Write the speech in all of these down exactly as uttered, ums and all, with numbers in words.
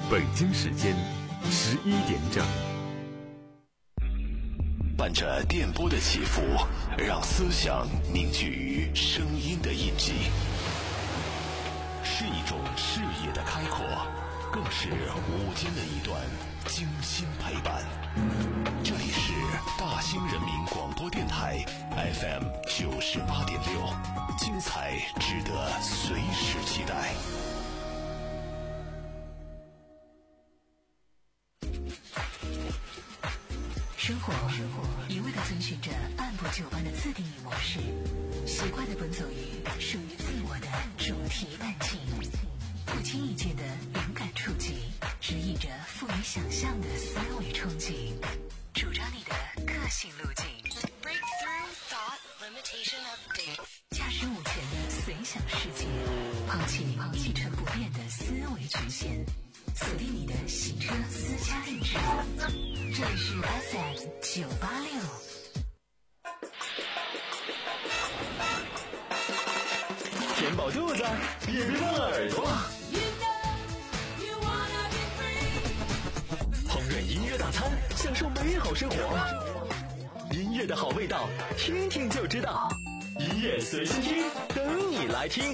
北京时间十一点整。 伴着电波的起伏，让思想凝聚于声音的印记，是一种视野的开阔，更是午间的一段精心陪伴。这里是大兴人民广播电台 F M 九十八点六，精彩值得随时期待。 生活一味地遵循着按部就班的自定义模式，习惯地奔走于属于自我的主题感情，不经意间的灵感触及，指引着富于想象的思维冲击，主张你的个性路径。Breakthrough thought limitation update， 驾驶五前的随想世界，抛弃一成不变的思维局限，锁定你的洗车私家定制。这里是 F M 九八六。 填饱肚子，也别忘了耳朵。烹饪音乐大餐，享受美好生活。音乐的好味道，听听就知道。音乐随心听，等你来听。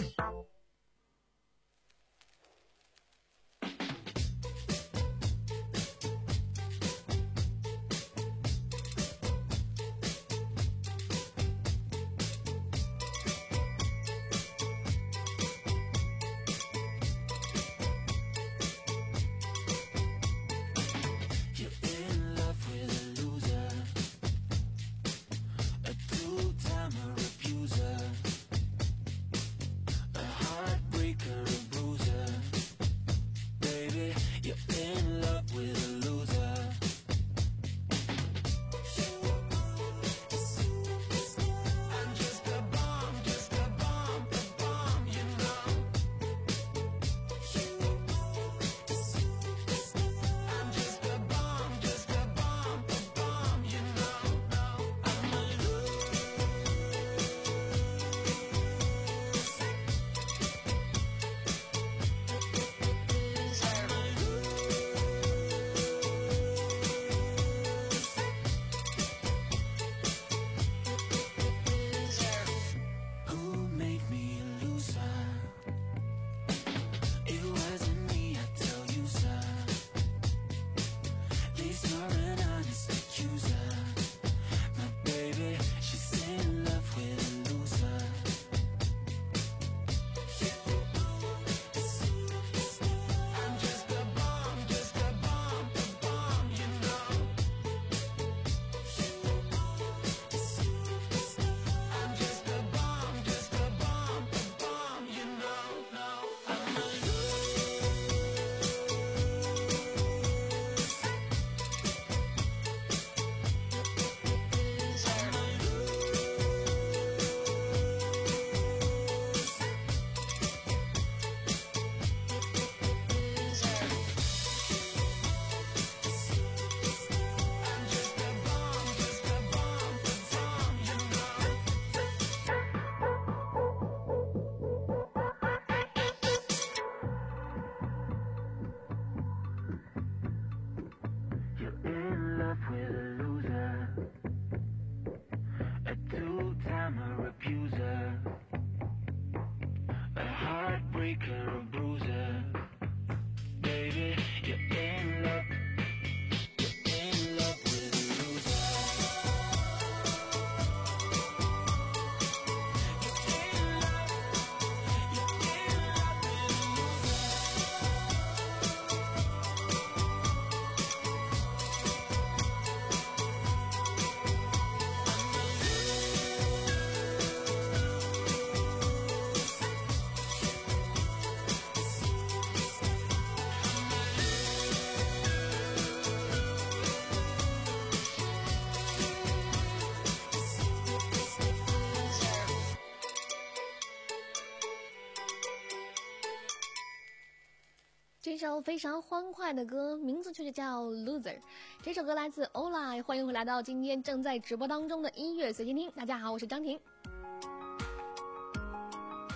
这首非常欢快的歌名字却叫 Loser， 这首歌来自 Ola。 欢迎回来到今天正在直播当中的音乐随心听。大家好，我是张婷。刚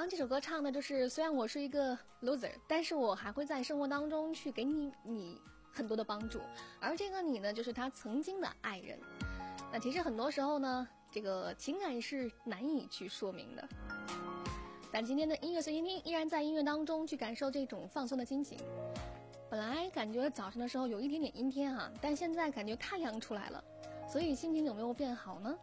刚这首歌唱的就是，虽然我是一个 loser， 但是我还会在生活当中去给你你很多的帮助，而这个你呢，就是他曾经的爱人。那其实很多时候呢，这个情感是难以去说明的。但今天的音乐随心听，依然在音乐当中去感受这种放松的心情。本来感觉早上的时候有一点点阴天啊，但现在感觉太阳出来了，所以心情有没有变好呢？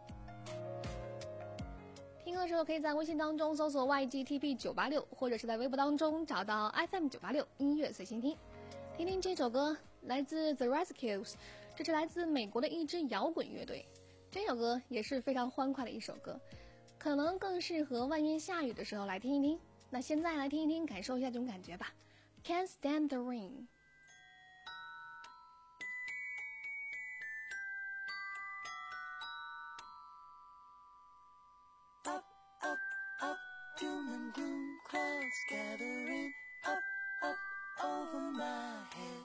听歌的时候可以在微信当中搜索 Y G T P 九八六， 或者是在微博当中找到 F M 九八六 音乐随心听，听听这首歌，来自 The Rescues， 这是来自美国的一支摇滚乐队。这首歌也是非常欢快的一首歌，可能更适合外面下雨的时候来听一听。那现在来听一听，感受一下这种感觉吧。 Can't stand the rain。 Doom and gloom, clouds gathering up, up over my head.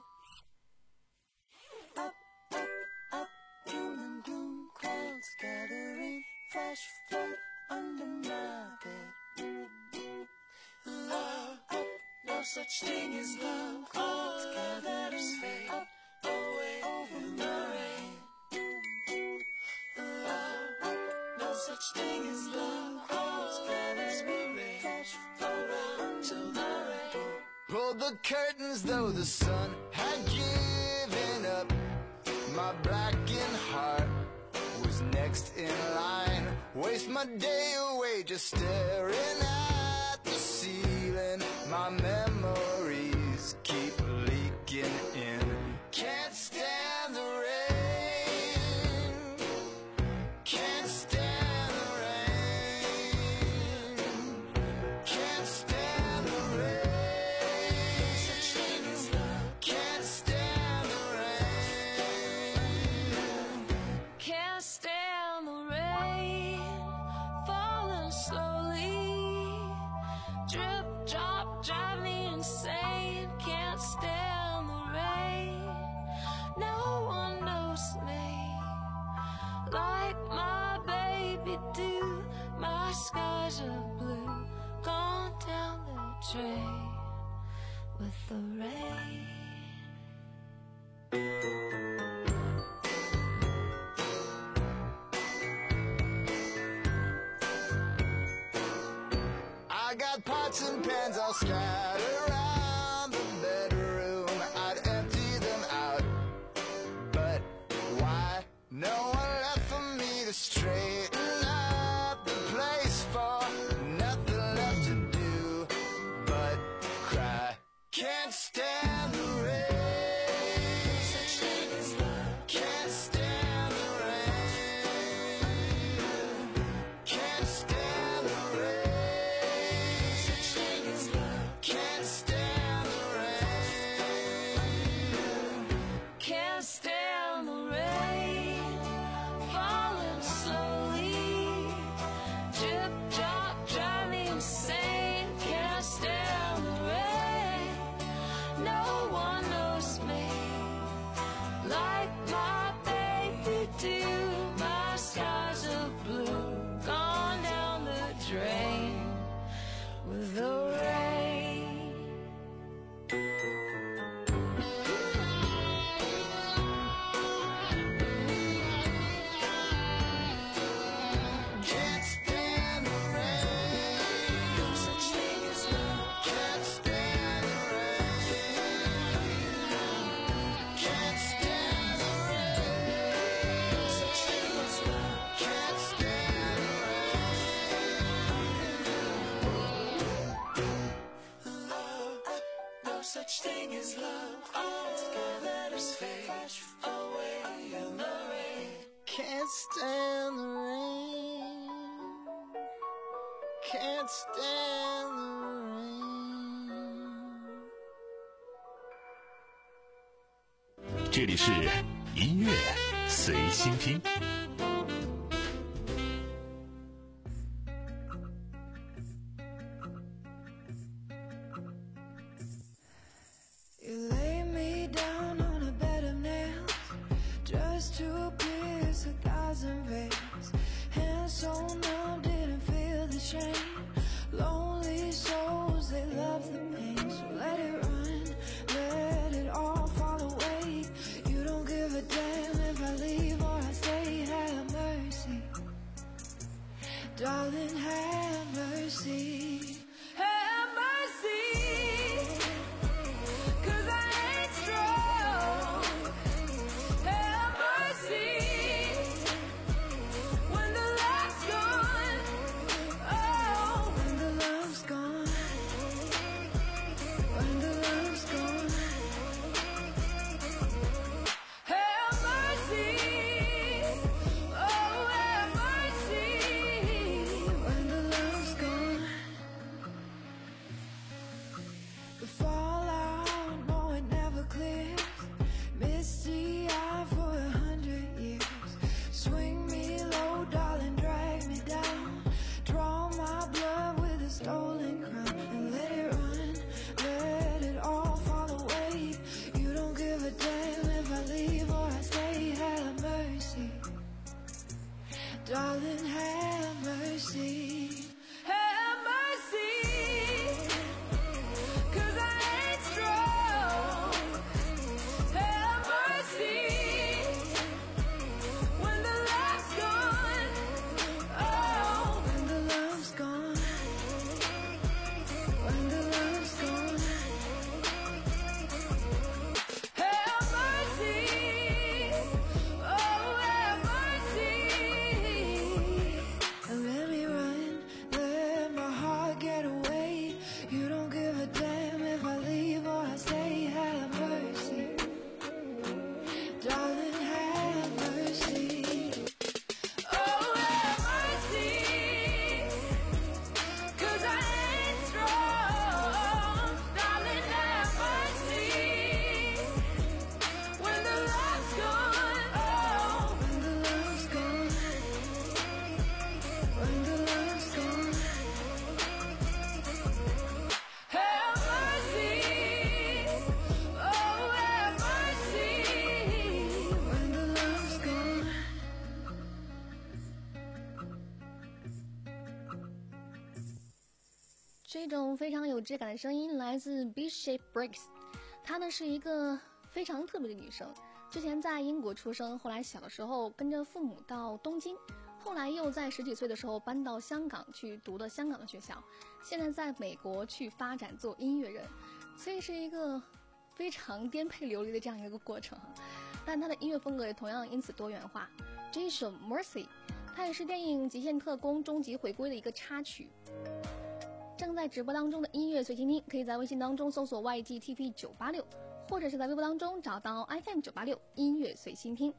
Up, up, up, doom and gloom, clouds gathering, flash flood under my bed. Love, up, no such thing as love, clouds gathering fade up, away over my head. Love, up, no such thing as love, clouds gathering around to the rain. Pulled the curtains though the sun had given up. My blackened heart was next in line. Waste my day away just staring at the ceiling. My memories keep leaking in. Can't stand the rain. Can't stand the rain. Can't stand the rain. Such thing as love. Can't stand the rain. Can't stand the rain, falling slowly. Drip, drop, drive me insane. Can't stand the rain. No one knows me like my baby do. My skies are blue, gone down the drain with the rain. I got pots and pans all scattered around the bedroom. I'd empty them out, but why? No one left for me to straighten up the place for. Nothing left to do but cry. Can't stand the rain. Such thing as love. Can't stand the rain. Can't stand the rain. Such thing as love. Can't stand the rain. Can't stand the rain, falling slowly. Drip, drop, drive me insane. Can't stand the rain. No one knows me like my baby do. My skies are blue, gone down the drain with the rain. Can't stand the rain. No such thing as love. Can't stand the rain. Can't stand the rain. No such thing as love. Can't stand the rain. Love, no such thing as love. All together is fade away in the rain. Can't stand the rain. Can't stand the rain. 这里是音乐随心听。 You lay me down on a bed of nails, just to pierce a thousand veins. Hands so numb, didn't feel the shame. Lonely 一种非常有质感的声音，来自 B-Shape Breaks。她呢是一个非常特别的女生，之前在英国出生，后来小的时候跟着父母到东京，后来又在十几岁的时候搬到香港去读了香港的学校，现在在美国去发展做音乐人，所以是一个非常颠沛流离的这样一个过程。但她的音乐风格也同样因此多元化。这一首 Mercy， 它也是电影《极限特工：终极回归》的一个插曲。正在直播当中的音乐随心听，可以在微信当中搜索 Y G T P 九八六， 或者是在微博当中找到 F M 九八六音乐随心听。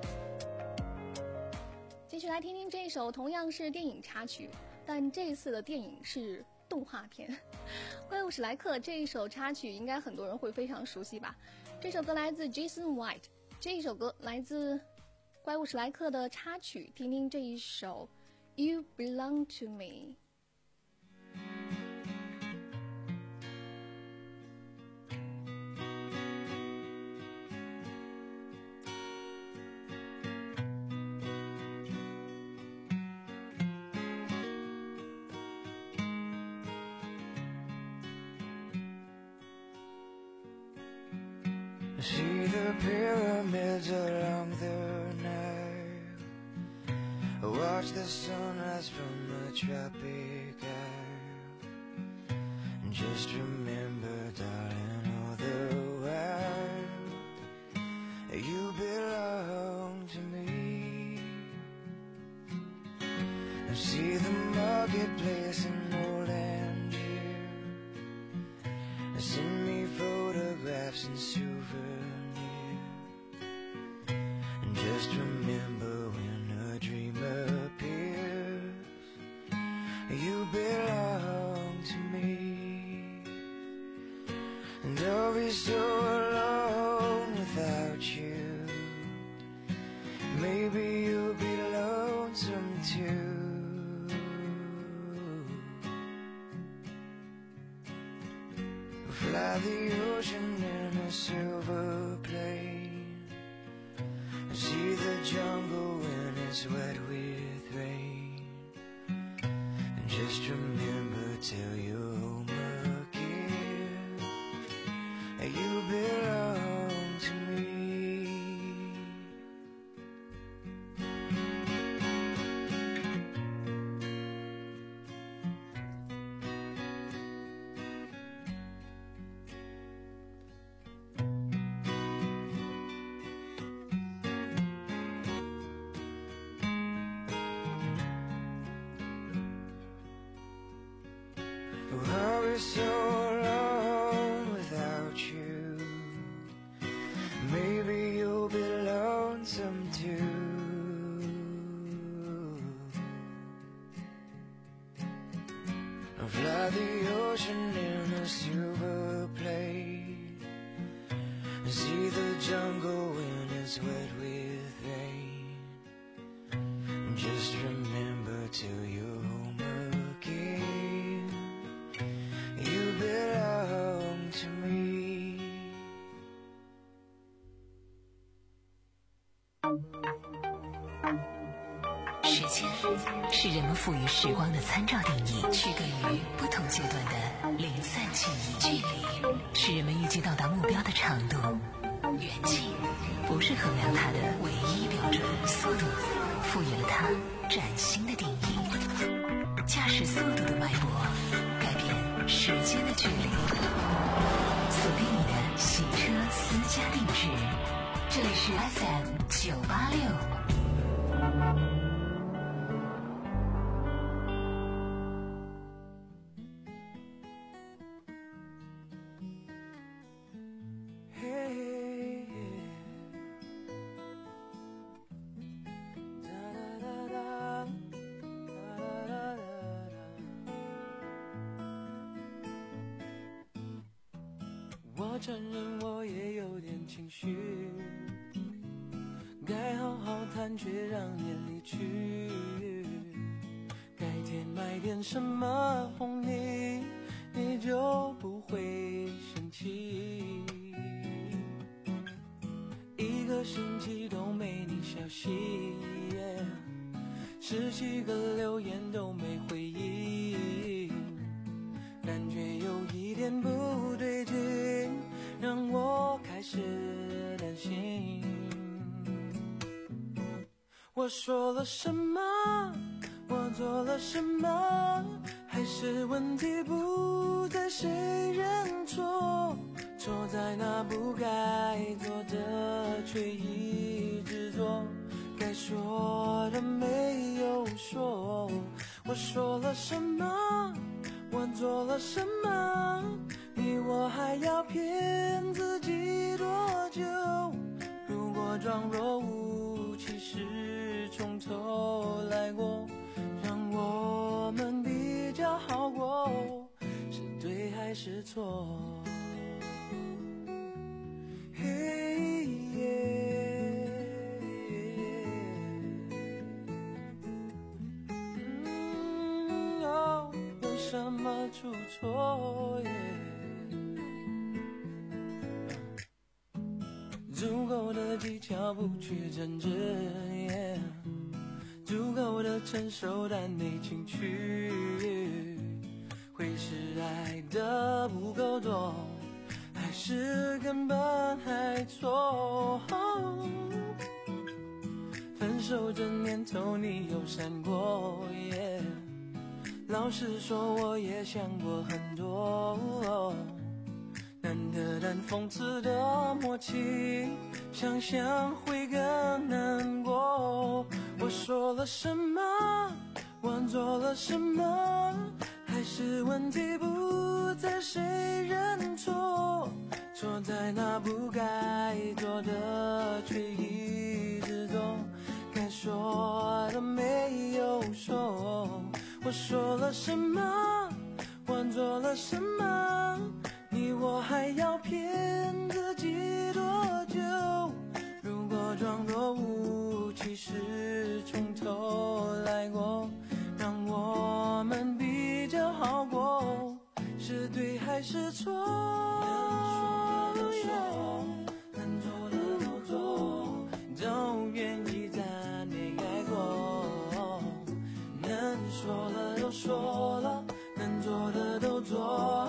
继续来听听这一首同样是电影插曲，但这一次的电影是动画片。怪物史莱克这一首插曲应该很多人会非常熟悉吧。这首歌来自 Jason White， 这一首歌来自怪物史莱克的插曲，听听这一首 You Belong to Me。 See the pyramids along the Nile, watch the sunrise from the tropic isle. Just remember, darling, all the while you belong to me. See the marketplace in old Angier, send me photographs and souvenirs. And just remember, when a dream appears, you belong to me. And I'll be so alone without you. Maybe you'll be lonesome too. Fly the ocean in a silver plane, see the jungle when it's wet with rain. And just remember, till you're home again, you belong to me. I'll be so alone without you. Maybe you'll be lonesome too. I'll fly the ocean in a silver plane, see the jungle when it's wet with rain. Just remember, till you're home again, you belong to me. 时间是人们赋予时光的参照定义，区隔于不同阶段的零散记忆。距离是人们预计到达目标的长度，远近不是衡量它的唯一标准。速度赋予了它崭新的定义，驾驶速度的脉搏改变时间的距离。锁定你的洗车私家定制，这里是 F M 九八六。 我承认我也有点情绪，该好好谈却让你离去。改天买点什么哄你，你就不会生气。一个星期都没你消息，十几个留言都没回应，感我说了什么？我做了什么？还是问题不在谁认错？错在那不该做的却一直做，该说的没有说。我说了什么？我做了什么？你我还要骗自己多久？如果装若无其事，从头来过，让我们比较好过，是对还是错？嘿耶，嗯哦，有什么出错耶？足够的技巧不去争执， yeah， 足够的成熟但没情趣，会是爱的不够多，还是根本还错？分手这年头你有闪过， yeah， 老实说我也想过很多，难得但讽刺的默契，想想会更难过。我说了什么？我做了什么？还是问题不在谁认错？错在那不该做的却一直做，该说的没有说。我说了什么？我做了什么？你我还要骗自己多久？如果装若无其事，从头来过，让我们比较好过，是对还是错？能说的都说，能做的都做，都愿意但没改过。能说的都说了，能做的都做。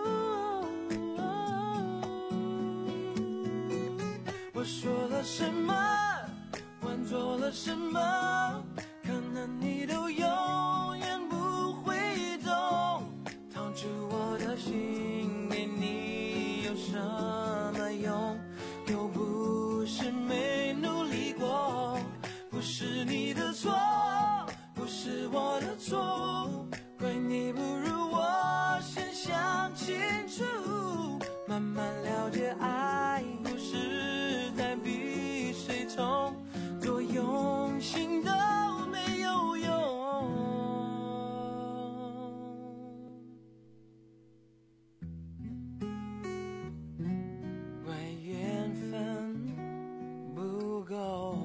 我说了什么？我做了什么？可能你都永远不会懂，掏出我的心给你有什么用？又不是没努力过，不是你的错，不是我的错，怪你不如我先想清楚，慢慢了解爱不是在比谁痛，多用心都没有用，怪缘分不够。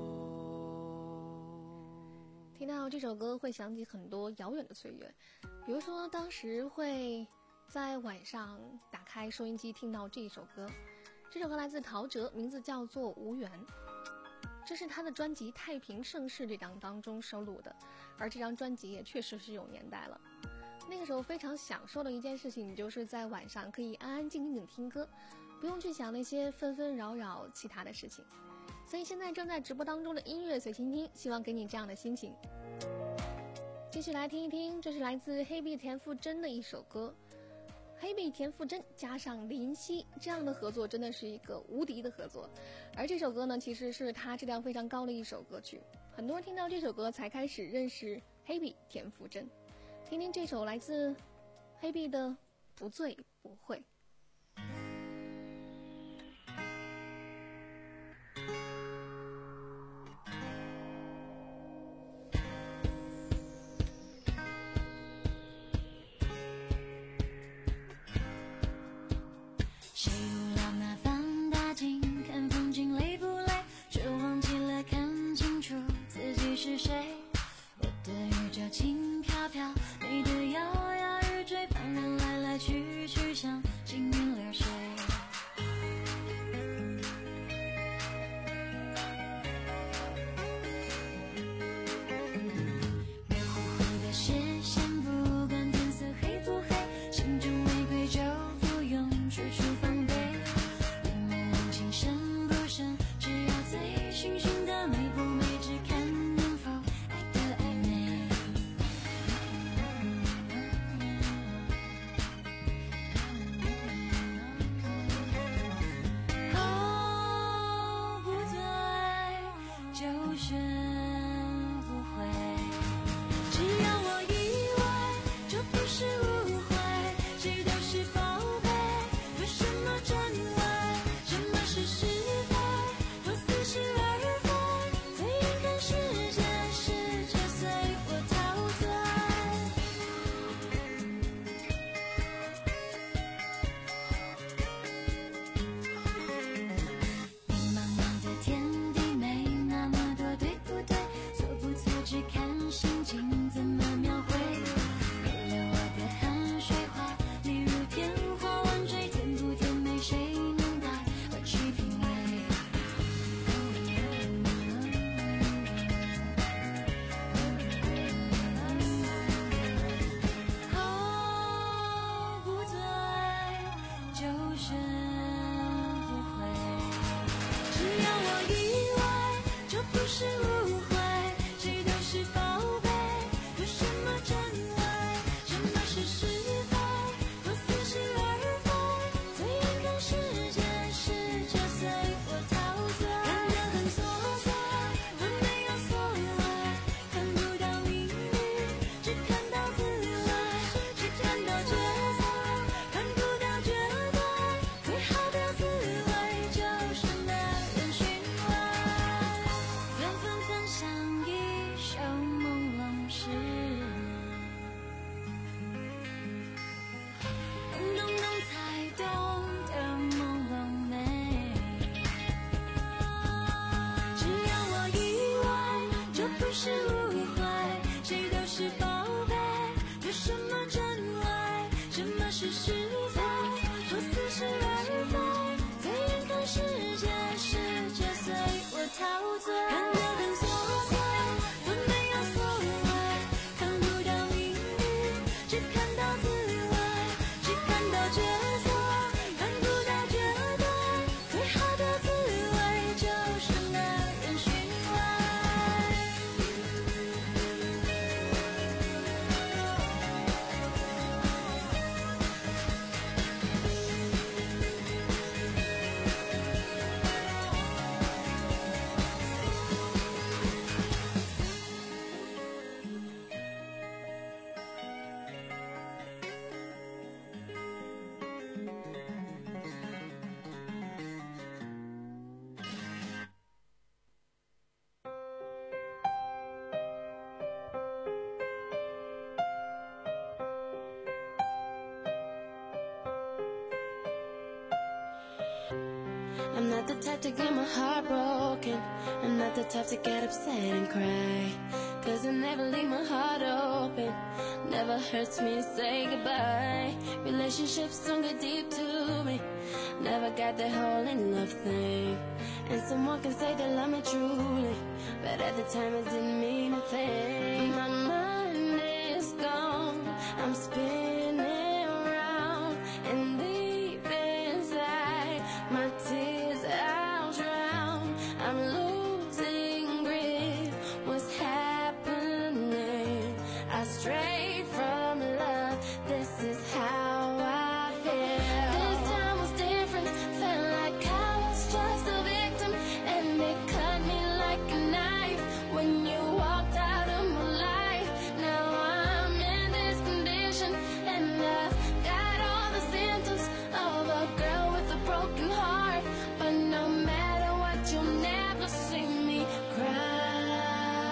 听到这首歌会想起很多遥远的岁月，比如说当时会在晚上打开收音机听到这一首歌，这首歌来自陶喆，名字叫做《无缘》，这是他的专辑《太平盛世》这张当中收录的，而这张专辑也确实是有年代了。那个时候非常享受的一件事情，就是在晚上可以安安静静的听歌，不用去想那些纷纷扰扰其他的事情。所以现在正在直播当中的音乐随心听，希望给你这样的心情。继续来听一听，这是来自黑碧田馥甄的一首歌，黑碧田馥甄加上林夕，这样的合作真的是一个无敌的合作。而这首歌呢，其实是他质量非常高的一首歌曲，很多人听到这首歌才开始认识黑碧田馥甄。听听这首来自黑碧的《不醉不会》。 谁无聊拿放大镜看风景累不累，却忘记了看清楚自己是谁。我的宇宙轻飘飘，你的摇摇欲坠，旁人来来去去像星 I'm not the type to get my heart broken. I'm not the type to get upset and cry. Cause I never leave my heart open. Never hurts me to say goodbye. Relationships don't get deep to me. Never got that whole in love thing. And someone can say they love me truly, but at the time it didn't mean a thing. My mind is gone, I'm spinning around, and deep inside my tears I'll drown. I'm losing grip, what's happening? I strayed from love, this is how I feel. This time was different, felt like I was just a victim, and it cut me like a knife when you walked out of my life. Now I'm in this condition, and I've got all the symptoms of a girl with a broken heart. But no matter what, you'll never see me cry.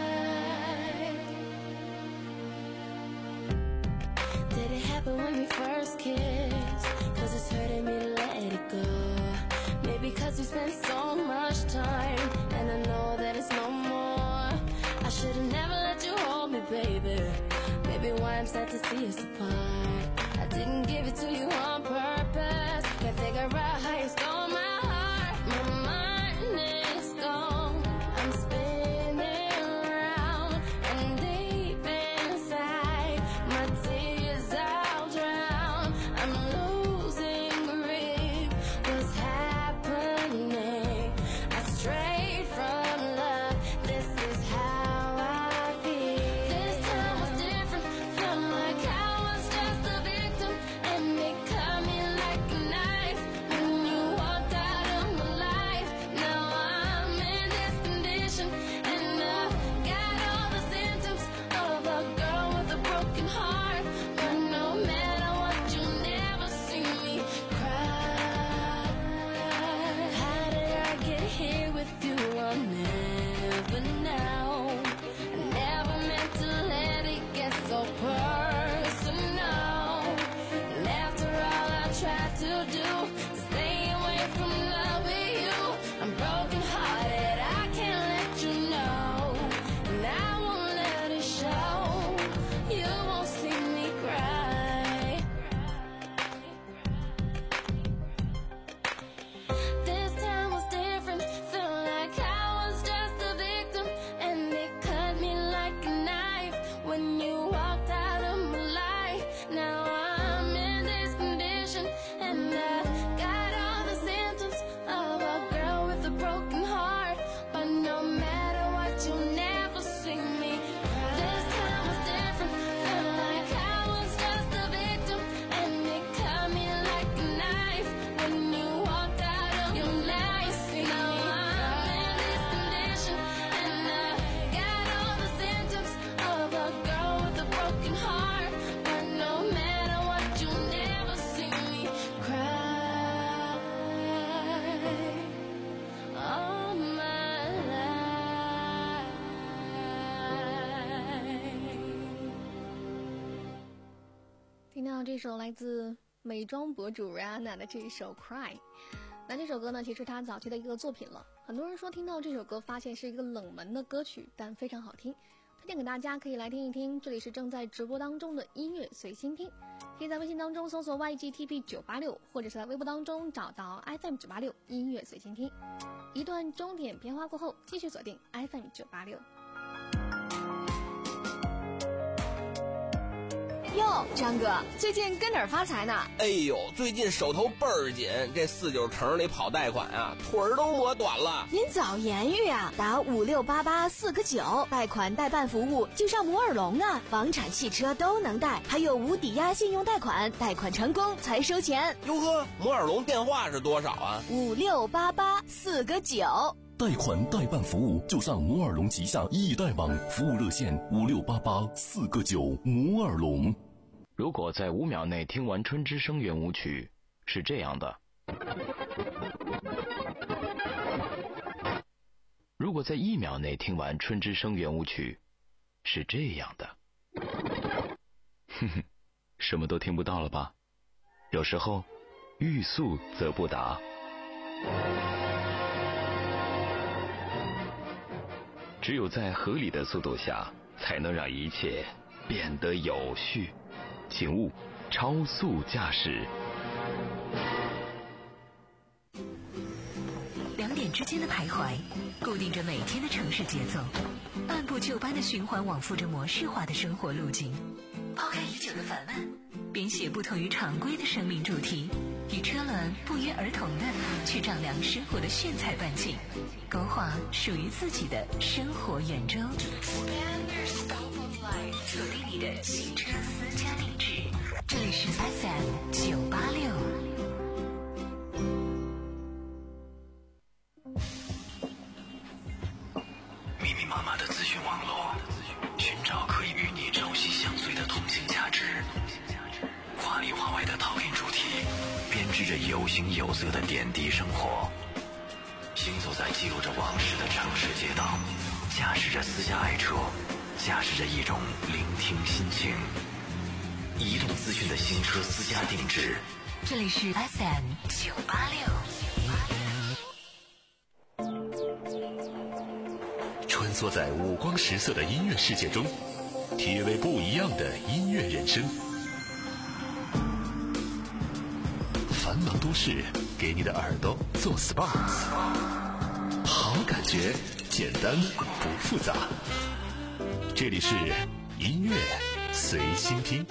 Did it happen when we first kissed? Cause it's hurting me to let it go. Maybe cause we spent so much time, and I know that it's no more. I should've never let you hold me, baby. Maybe why I'm sad to see us apart. I didn't give it to you on purpose. Can't figure out how you stole my heart. My mind is gone, I'm spinning around, and deep inside my tears I'll drown. I'm losing grip, what's happening? I strayed from love, this is how I feel. This time was different, felt like I was just a victim, and it cut me like a knife when you walked out of my life. Now I'm in this condition, and I've got all the symptoms of a girl with a broken heart. But no matter what, you'll never see me cry. How did I get here with you? I'll never know. I never meant to let it get so personal. And after all I tried to do to stay away from loving you, I'm broken hearted, I can't let you know, and I won't let it show. You won't see me cry. This time was different, felt like I was just a victim, and it cut me like a knife when you walked out of my life. Now I'm in this condition, and I've got all the symptoms of a girl with a broken heart. But no matter what, you'll never see me cry. This time was different, felt like I was just a victim, and it cut me like a knife when you walked out of your life. Now I'm in this condition, and I've got all the symptoms of a girl with a broken heart. But no matter what, you'll never see me cry all my life. 听到这首来自美妆博主 Rihanna 的这一首 Cry。 那这首歌呢，其实她早期的一个作品了，很多人说听到这首歌发现是一个冷门的歌曲，但非常好听，推荐给大家可以来听一听。这里是正在直播当中的音乐随心听，可以在微信当中搜索 Y G T P 九八六， 或者是在微博当中找到 F M 九八六音乐随心听。一段钟点片花过后，继续锁定 F M 九八六。 哟，张哥，最近跟哪儿发财呢？ 哎呦，最近手头倍儿紧，这四九城里跑贷款啊，腿儿都磨短了。 您早言语啊，打五六八八四个九，贷款代办服务就上摩尔龙啊，房产、汽车都能贷，还有无抵押信用贷款，贷款成功才收钱。 哟呵，摩尔龙电话是多少啊？ 五六八八四个九。 贷款代办服务就上摩尔龙旗下易贷网，服务热线五六八八四个九。摩尔龙。 如果在五秒内听完春之声圆舞曲，是这样的；如果在一秒内听完春之声圆舞曲，是这样的。哼哼，什么都听不到了吧？有时候欲速则不达， 只有在合理的速度下，才能让一切变得有序。请勿超速驾驶。 两点之间的徘徊，固定着每天的城市节奏，按部就班的循环往复着模式化的生活路径。抛开已久的烦闷，编写不同于常规的生命主题，与车轮不约而同的去丈量生活的炫彩半径，勾画属于自己的生活圆周。锁定你的新车私家定制，这里是 F M 九八六。 密密麻麻的资讯网络，寻找可以与你朝夕相随的同性价值。华里华外的讨论主题，编织着有形有色的点滴生活。行走在记录着往事的城市街道，驾驶着私家爱车，驾驶着一种聆听心情。移动资讯的新车私家定制， 这里是 F M 九八六。 穿梭在五光十色的音乐世界中，体味不一样的音乐人生。繁忙都市给你的耳朵做 S P A， 好感觉，简单不复杂。这里是音乐随心听。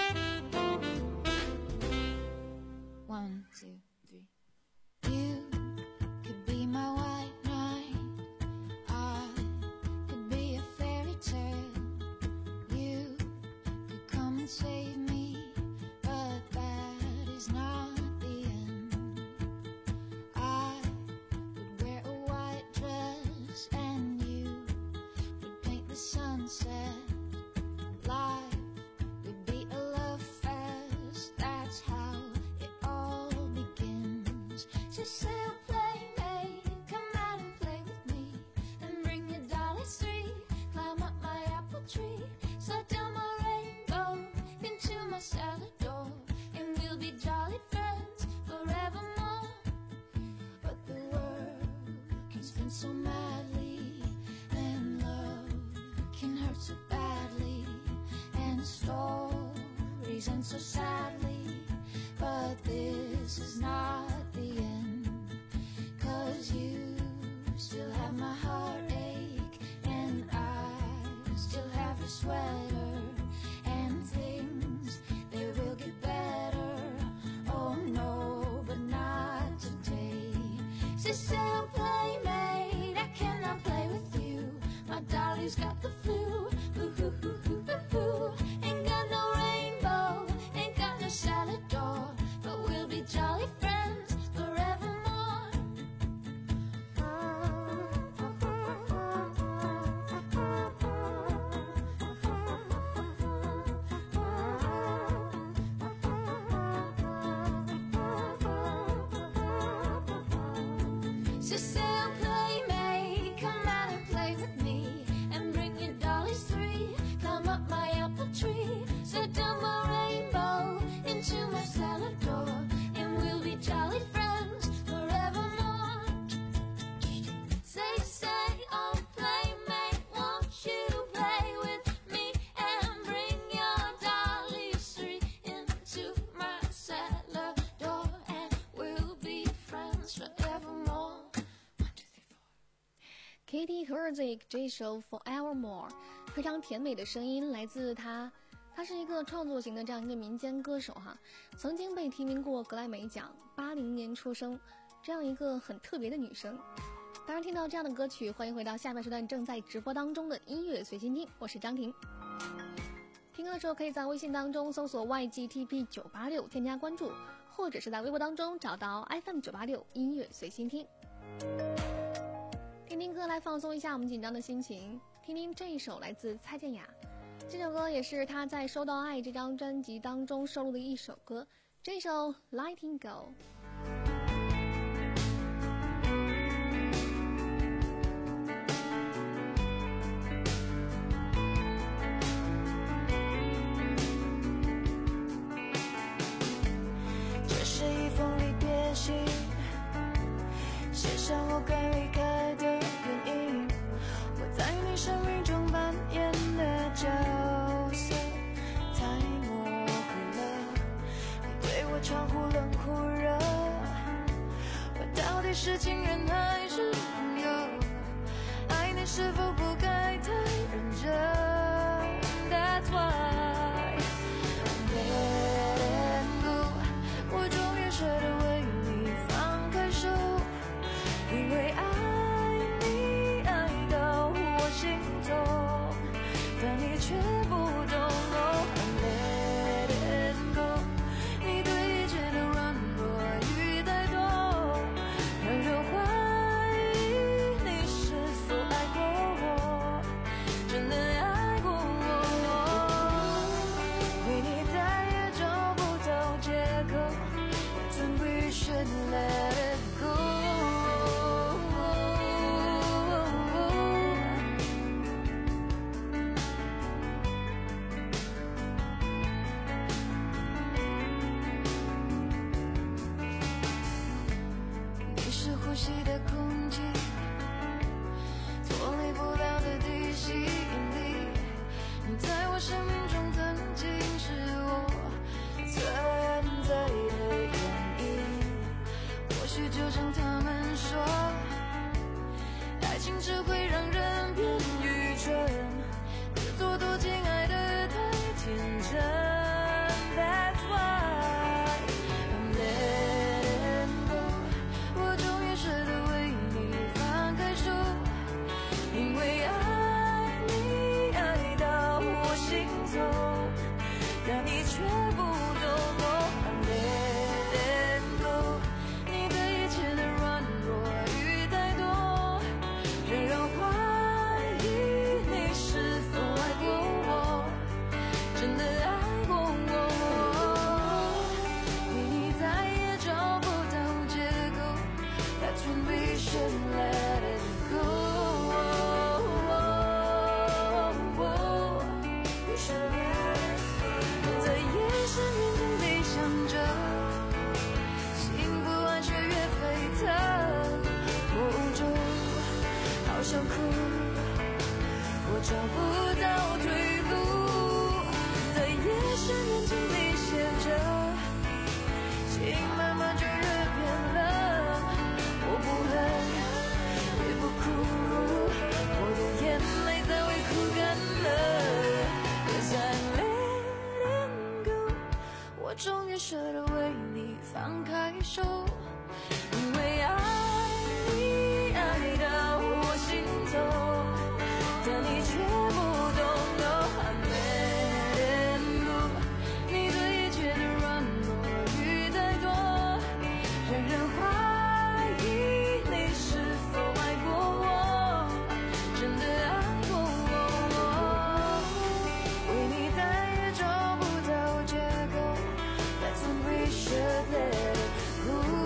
One, two, three. You could be my white knight. I could be a fairy tale. You could come and save me, but that is not the end. I would wear a white dress and you would paint the sunset. Life would be a love fest. That's how it all begins. So say a playmate, come out and play with me, and bring your dollies three. Climb up my apple tree, slide down my rainbow into my salad door, and we'll be jolly friends forevermore. But the world can spin so madly, and love can hurt so badly, and stories end so sadly. But this is not the end, 'cause you still have my heartache, and I still have your sweater, and things, they will get better. Oh no, but not today. So say a playmate, I cannot play with you. My dolly's got the flu. Boo hoo hoo hoo hoo hoo. Ain't got no rainbow, ain't got no salad door, but we'll be jolly friends forevermore. So say a playmate, come out and play with me, and bring your dollies three. Climb up my apple tree, slide down my rainbow into my salad door, and we'll be jolly friends forevermore. Say, say, oh playmate, won't you play with me, and bring your dollies three into my salad door, and we'll be friends forevermore. Katie Herzik 这首 Forevermore 非常甜美的声音来自她，她是一个创作型的这样一个民间歌手哈，曾经被提名过格莱美奖，八零年出生，这样一个很特别的女生。当然听到这样的歌曲，欢迎回到下半时段正在直播当中的音乐随心听，我是张婷。听歌的时候可以在微信当中搜索 Y G T P 九八六 添加关注，或者是在微博当中找到 F M 九八六 音乐随心听。听听歌来放松一下我们紧张的心情，听听这一首来自蔡健雅，这首歌也是她在《收到爱》这张专辑当中收录的一首歌，这首 Letting Go。 这是一封离别信，写底是情人还是朋友？爱你是否不该太认真 ？That's why let go， 我终于舍得为你放开手，因为爱你爱到我心痛，但你却不懂。Oh, let it go， 你对一切的软弱与怠惰，让人怀疑你是否爱过我，真的爱过我。为你再也找不到借口， Then we should let it go。你是呼吸的空气，脱离不了的地心引力。你在我生命中曾经是我存在的原因。或许就像他们说，爱情只会让人变愚蠢，自作多情爱得太天真。That's why I'm letting go， 我终于舍得为你放开手，因为爱你爱到我心痛，但你却不懂。I'm letting go， 你对一切的软弱与怠惰，让人怀疑你是否爱过我，真的爱过我。为你再也找不到借口， That's when we should let it go。 We should let it go。 在夜深人静里想着，心不安却越沸腾，梦中好想哭，我找不到退路。在夜深人静里写着，情慢慢就越变冷，我不恨也不哭，我的眼泪在为哭干了。Cause I'm letting go， 我终于舍得为你放开手，因为爱你爱到我心痛，但你却不懂。Oh, I'm letting go， 你对一切的软弱与怠惰，让人怀疑你是否爱过我，真的爱过我。为你再也找不到借口， That's when we should let it go。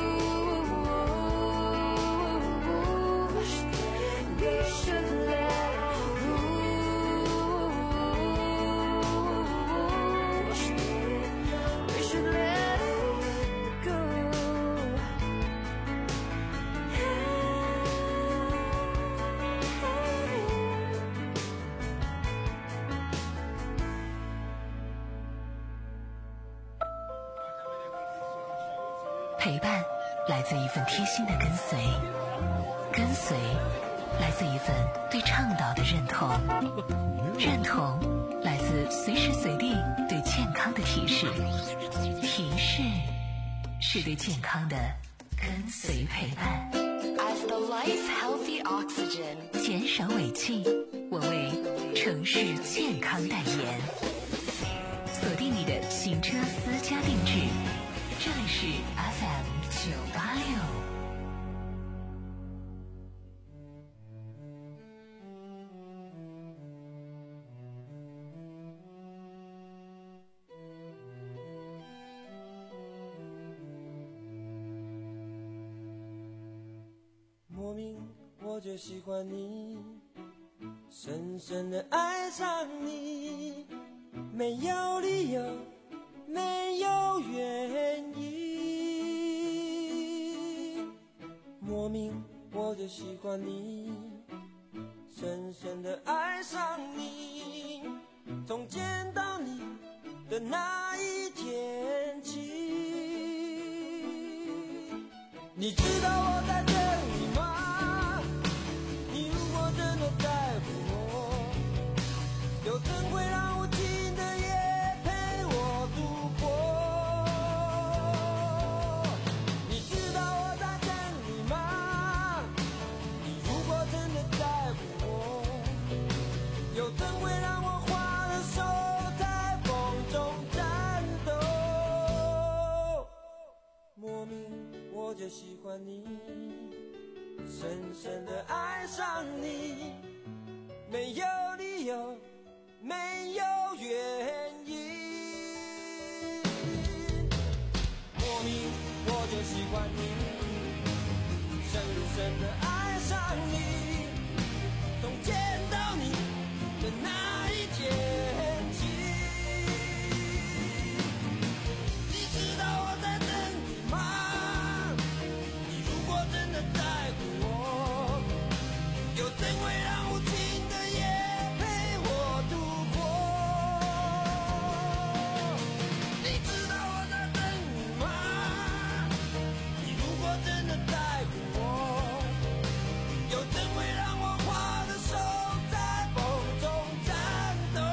We should let it go。 We should let it go。 陪伴来自一份贴心的跟随，跟随来自一份对倡导的认同，认同来自随时随地对健康的提示，提示是对健康的跟随陪伴。 As the life healthy oxygen， 减少尾气，我为城市健康代言。锁定你的行车私家定制，这里是 F M 九八六。 莫名我就喜欢你，深深的爱上你，没有理由，没有原因。莫名我就喜欢你，深深的爱上你，从见到你的那一天起。 你知道我在等你吗？你如果真的在乎我，又怎会让无情的夜陪我度过？你知道我在等你吗？你如果真的在乎我，又怎会让我花了手在风中颤抖？莫名我就喜欢你，深深的爱上你，没有理由，没有原因。莫名我就喜欢你，深深的爱上你，从见到你的那一天起。你知道我在等你吗？你如果真的在乎我，又怎会让无情的夜陪我度过？你知道我在等你吗？你如果真的在乎我，又怎会让我花了手在风中颤抖？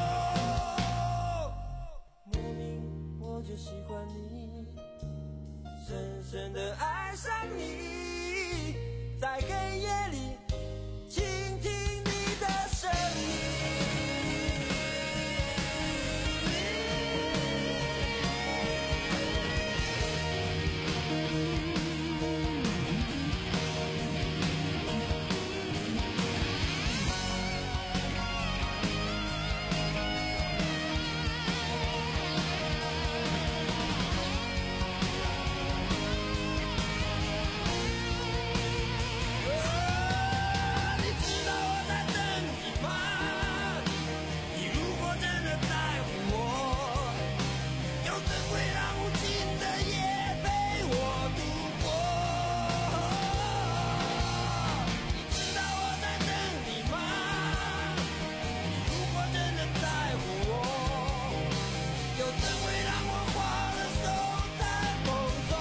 莫名我就喜欢你，深深的爱上你，在黑夜里倾听你的声音。你知道我在等你吗？你如果真的在乎我，又怎会让无情的夜陪我度过？你知道我在等你吗？你如果真的在乎我，又怎会让我花了手在风中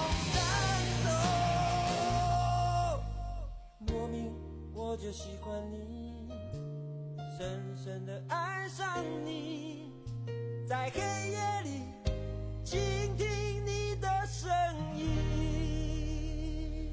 颤抖？莫名我就喜欢你，深深的爱上你，在黑夜里倾听你的声音。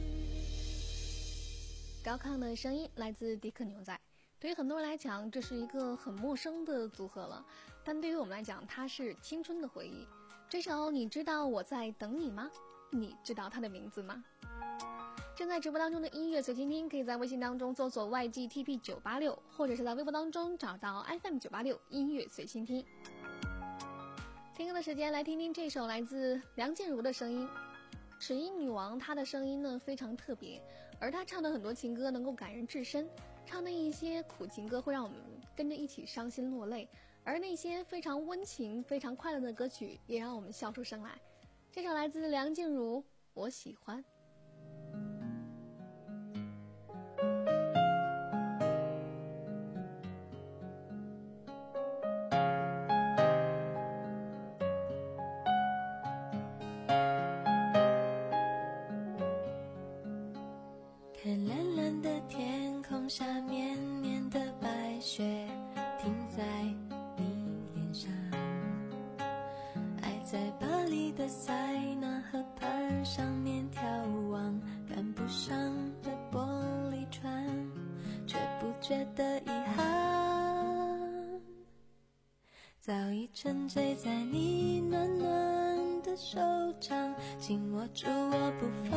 高亢的声音来自迪克牛仔，对于很多人来讲，这是一个很陌生的组合了，但对于我们来讲，它是青春的回忆。这首你知道我在等你吗？你知道它的名字吗？正在直播当中的音乐随听听，可以在微信当中搜索 Y G T P 九八六，或者是在微博当中找到 F M 九八六音乐随心听。听歌的时间，来听听这首来自梁静茹的声音。齿音女王她的声音呢非常特别，而她唱的很多情歌能够感人至深，唱的一些苦情歌会让我们跟着一起伤心落泪，而那些非常温情非常快乐的歌曲也让我们笑出声来。这首来自梁静茹，我喜欢。 看蓝蓝的天空下绵绵的白雪停在你脸上，爱在巴黎的塞纳河畔上面眺望，赶不上的玻璃船，却不觉得遗憾，早已沉醉在你暖暖的手掌，紧握住我不放，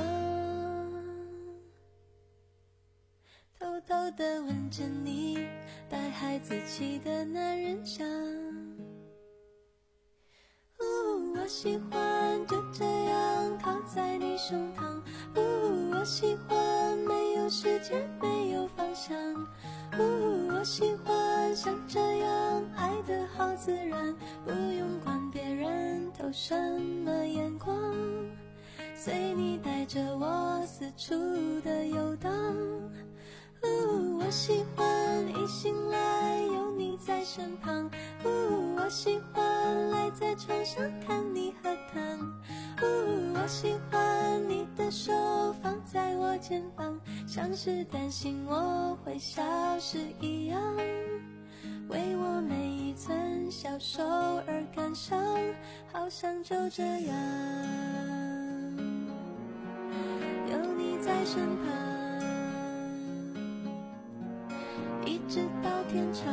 偷偷地吻着你带孩子气的男人香。呜，我喜欢就这样靠在你胸膛。呜，我喜欢没有时间没有方向。呜，我喜欢像这样爱得好自然，不用管别人投什么眼光，随你带着我四处的游荡。呜，我喜欢一醒来有你在身旁。呜，我喜欢赖在床上看你喝汤。呜，我我喜欢你的手放在我肩膀，像是担心我会消失一样，为我每一寸小手而感伤，好像就这样有你在身旁，一直到天长。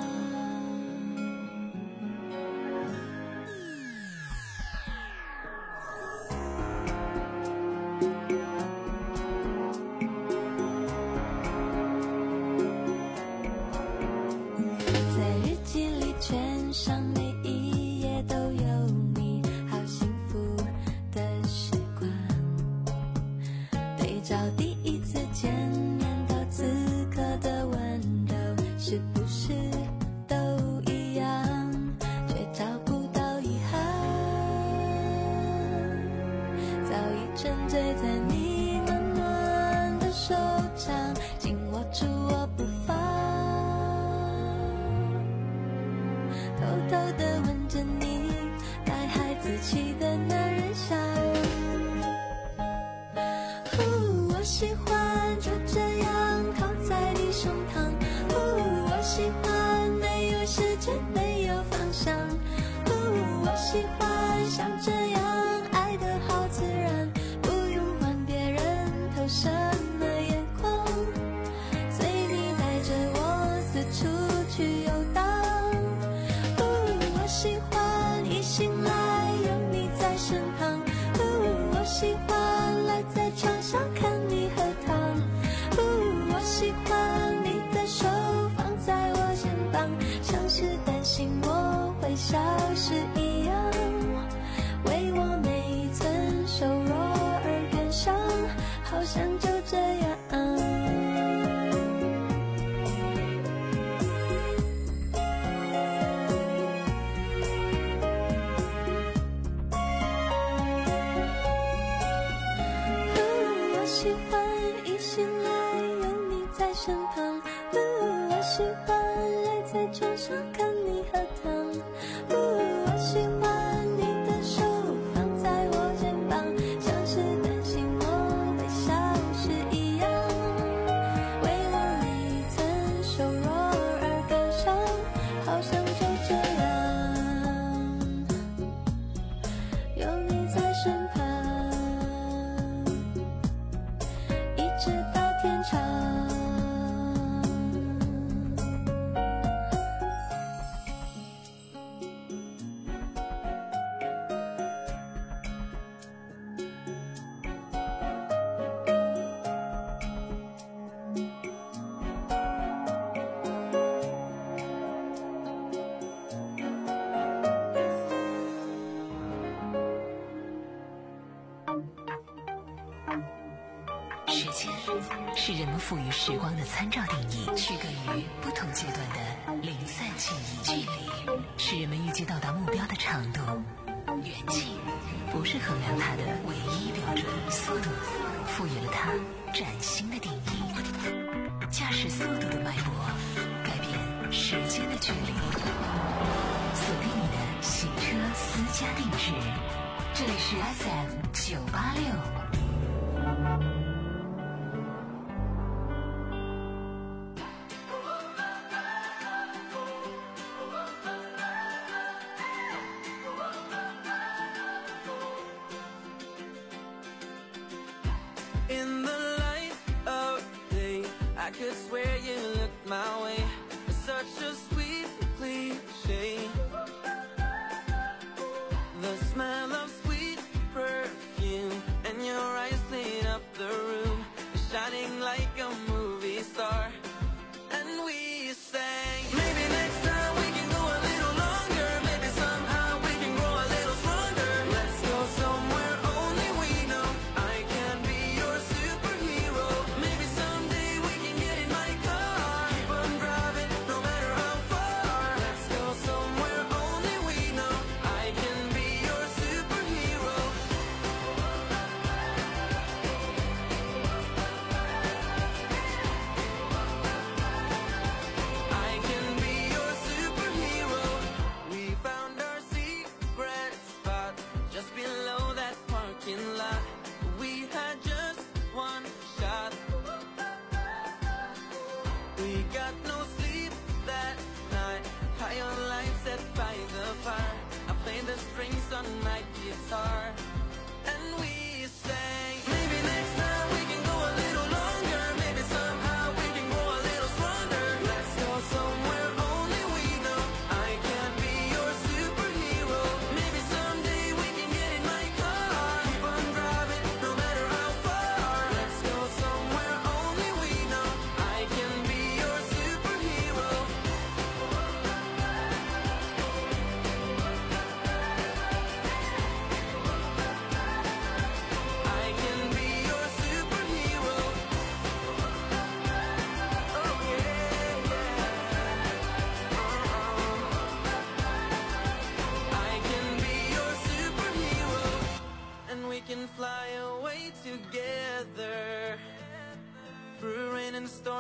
是人们赋予时光的参照定义，区隔于不同阶段的零散记忆。距离是人们预计到达目标的长度，远近不是衡量它的唯一标准。速度赋予了它崭新的定义，驾驶速度的脉搏改变时间的距离。锁定你的洗车私家定制，这里是 F M 九八六。 In the light of day, I could swear you looked my way. It's such a sweet cliche. The smell of sweet perfume and your eyes lit up the room. You're shining like a movie star. And we sang, maybe next time we can go a little longer. Maybe somehow we can grow a little stronger. Let's go somewhere only we know. I can be your superhero. Maybe someday we can get in my car.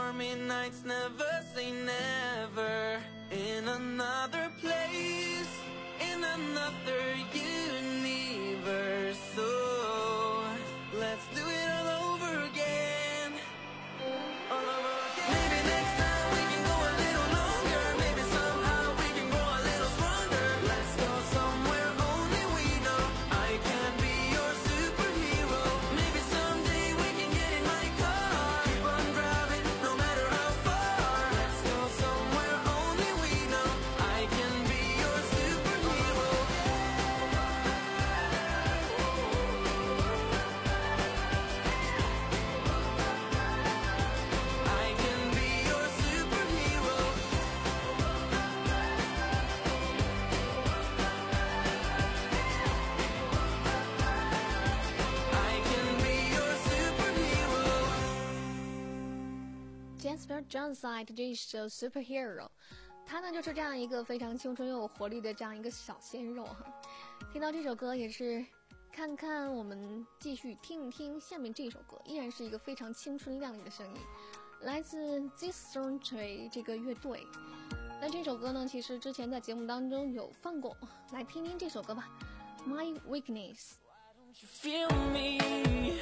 stormy nights never say never. In another place, in another universe. So let's do it all over again. All over again. Maybe next time we can go a little longer. Maybe somehow we can grow a little stronger. Let's go somewhere only we know. I can be your superhero. Maybe someday we can get in my car. Keep on driving no matter how far. Let's go somewhere only we know. I can be your superhero. I can be your superhero. I can be your superhero. Jasper Johnside 这一首 Superhero， 他呢就是这样一个非常青春又有活力的这样一个小鲜肉哈。听到这首歌也是看看我们继续听一听下面这首歌，依然是一个非常青春靓丽的声音，来自 This Century 这个乐队。那这首歌呢其实之前在节目当中有放过，来听听这首歌吧， My Weakness。 Feel me.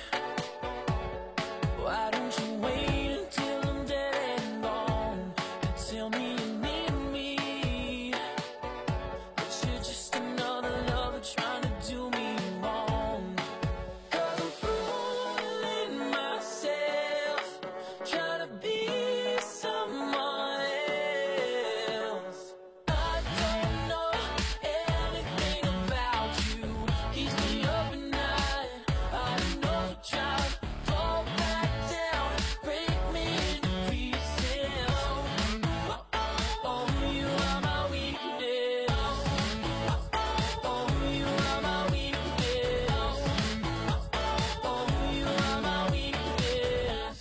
Why don't you wait until I'm dead and gone and tell me you need me? But you're just another lover trying to do me wrong. 'Cause I'm fooling myself, trying to be someone else. I don't know anything about you, keeps me up at night. I don't know the tried, fall back down, break me into pieces. Oh, oh, you are my weakness. Oh, you are my weakness. Oh, you are my weakness.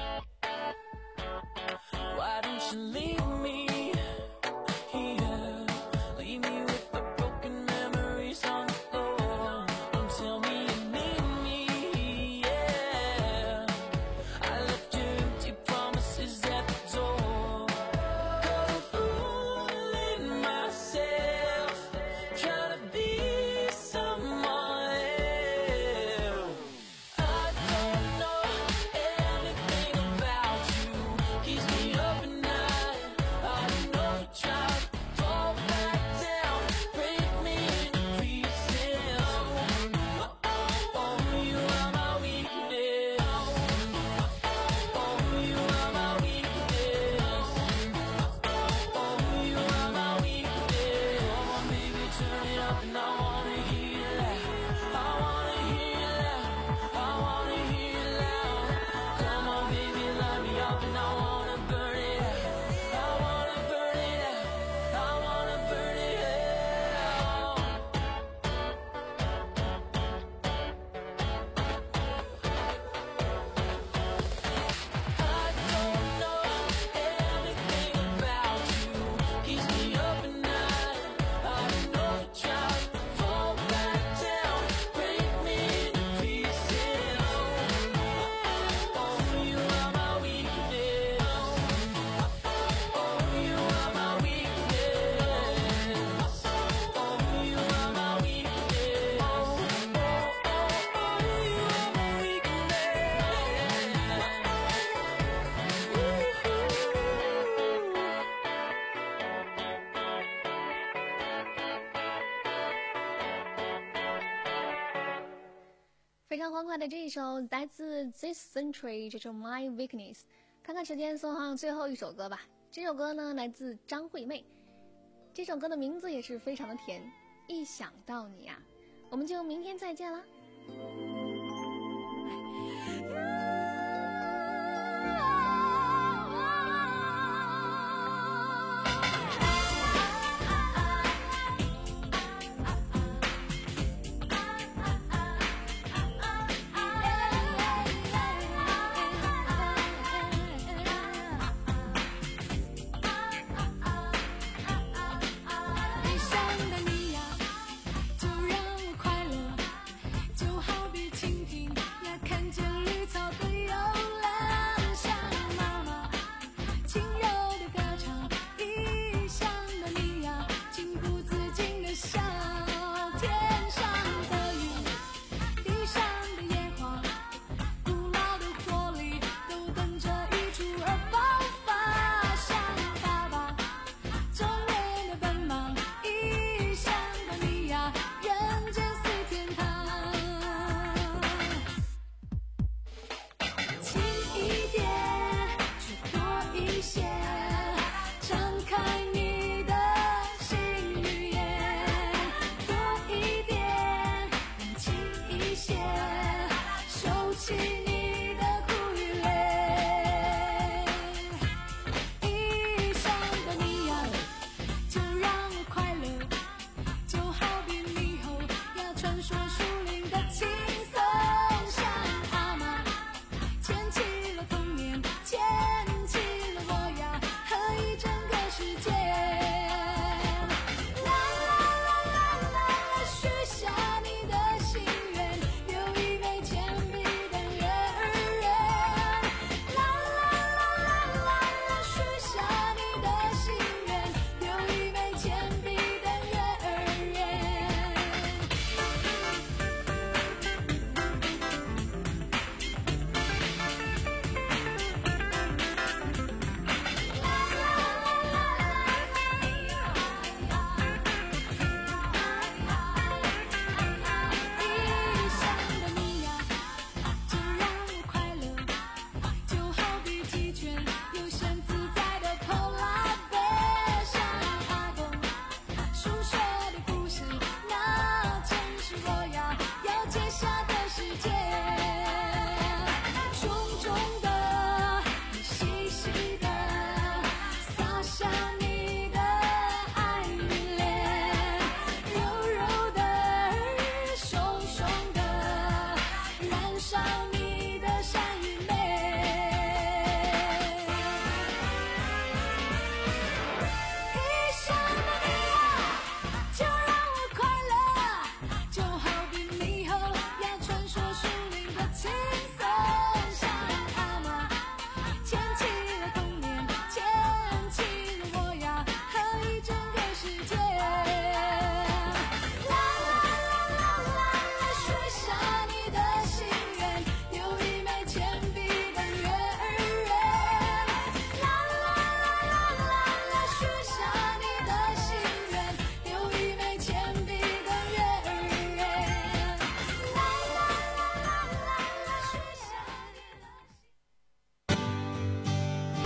Why don't you leave me here? Leave me with the broken memories on the floor. Don't tell me you need me, yeah. I left your empty promises at the door. 'Cause I'm fooling myself, trying to be someone else. I don't know anything about you, keeps me up at night. I don't know the tried, fall back down, break me into pieces. Oh, oh, you are my weakness. Oh, you are my weakness. Oh, you are my weakness. Come on, baby, turn it up and I wanna hear that. I wanna hear that. I wanna hear loud. Come on, baby, light me up and I wanna burn it out. I wanna burn it out. I wanna burn it out. I don't know anything about you, keeps me up at night. I don't know the tried, fall back down, break me into pieces. Oh, you are my weakness. Oh, you are my weakness. Oh, you are my weakness. Oh, oh, oh, you are my weakness. 非常欢快的这一首来自 This Century 这首 My Weakness。 看看时间，送上最后一首歌吧。这首歌呢来自张惠妹，这首歌的名字也是非常的甜，一想到你呀、我们就明天再见啦。 一想到你呀，就让我快乐，就好比。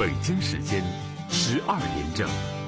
北京时间十二点整。